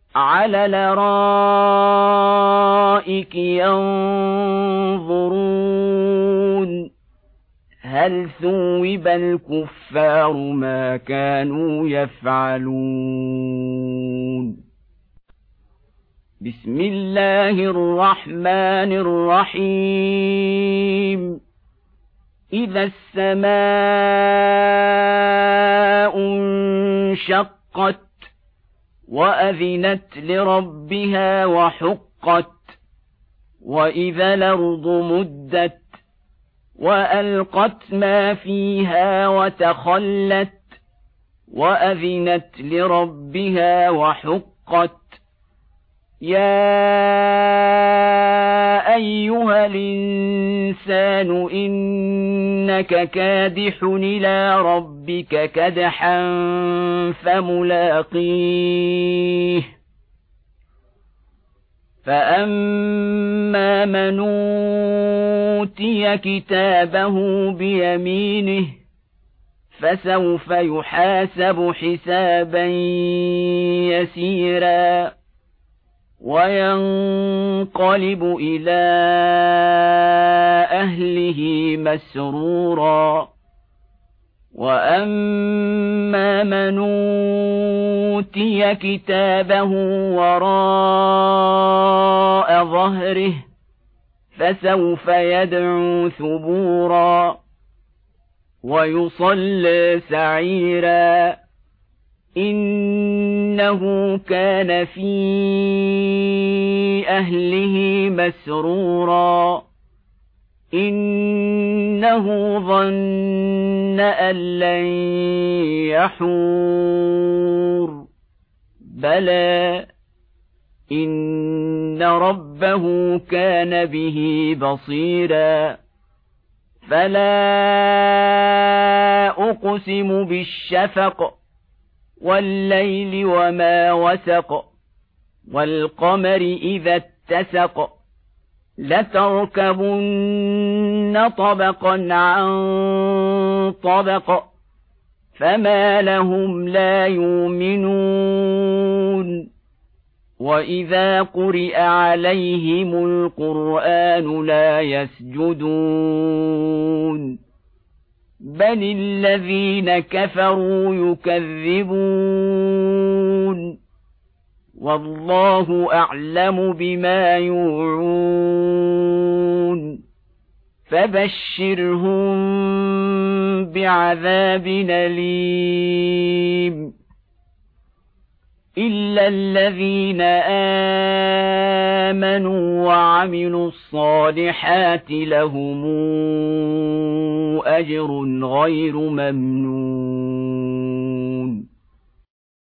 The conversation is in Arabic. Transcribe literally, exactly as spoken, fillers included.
على الأرائك ينظرون هل ثوب الكفار ما كانوا يفعلون بسم الله الرحمن الرحيم إذا السماء انشقت وأذنت لربها وحقت وإذا الأرض مدت وألقت ما فيها وتخلت وأذنت لربها وحقت يا أيها الإنسان إنك كادح إلى ربك كدحا فملاقيه فأما من أوتي كتابه بيمينه فسوف يحاسب حسابا يسيرا وينقلب إلى أهله مسرورا وأما من أوتي كتابه وراء ظهره فسوف يدعو ثبورا ويصلى سعيرا إنه كان في أهله مسرورا إنه ظن أن لن يحور بلى إن ربه كان به بصيرا فلا أقسم بالشفق والليل وما وسق والقمر إذا اتسق لتركبن طبقا عن طبق فما لهم لا يؤمنون وإذا قرئ عليهم القرآن لا يسجدون بل الذين كفروا يكذبون والله أعلم بما يوعون فبشرهم بعذاب أليم إلا الذين آمنوا وعملوا الصالحات لهم أجر غير ممنون